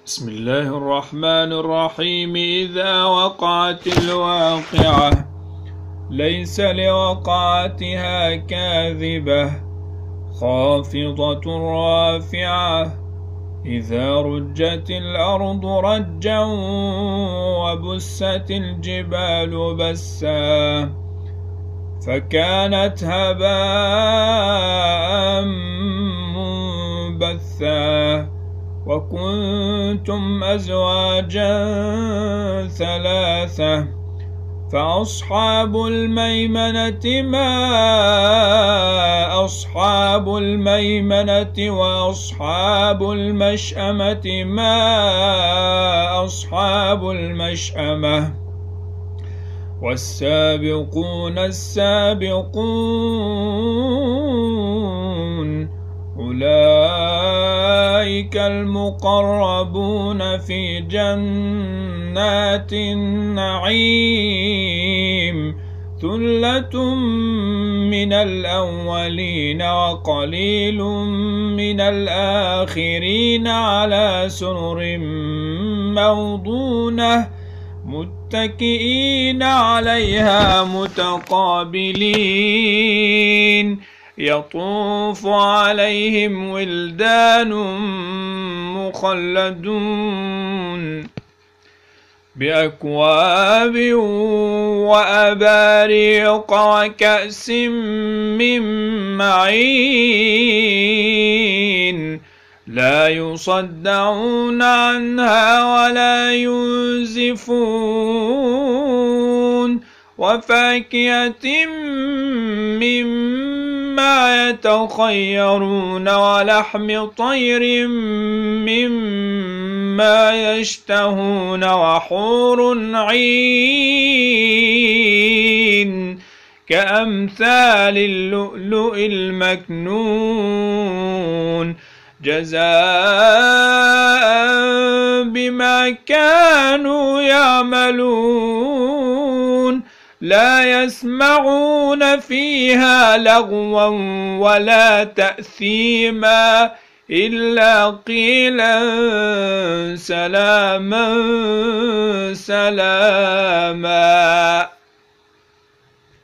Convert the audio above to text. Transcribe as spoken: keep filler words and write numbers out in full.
بسم الله الرحمن الرحيم. إذا وقعت الواقعة ليس لوقعتها كاذبة خافضة رافعة إذا رجت الأرض رجا وبست الجبال بسا فكانت هباء منبثا وكنتم أزواجا ثلاثة فأصحاب الميمنة ما أصحاب الميمنة وأصحاب المشأمة ما أصحاب المشأمة والسابقون السابقون أولئك المقربون في جنات النعيم ثلة من الأولين وقليل من الآخرين على سرر موضونة متكئين عليها متقابلين يطوف عليهم ولدان مخلدون بأكواب وأباريق وكأس من معين لا يصدعون عنها ولا ينزفون وفاكهة مما يتخيرون ولحم طير مما يشتهون وحور عين كأمثال اللؤلؤ المكنون جزاء بما كانوا يعملون لا يسمعون فيها لغوا ولا تأثيما إلا قيلا سلاما سلاما.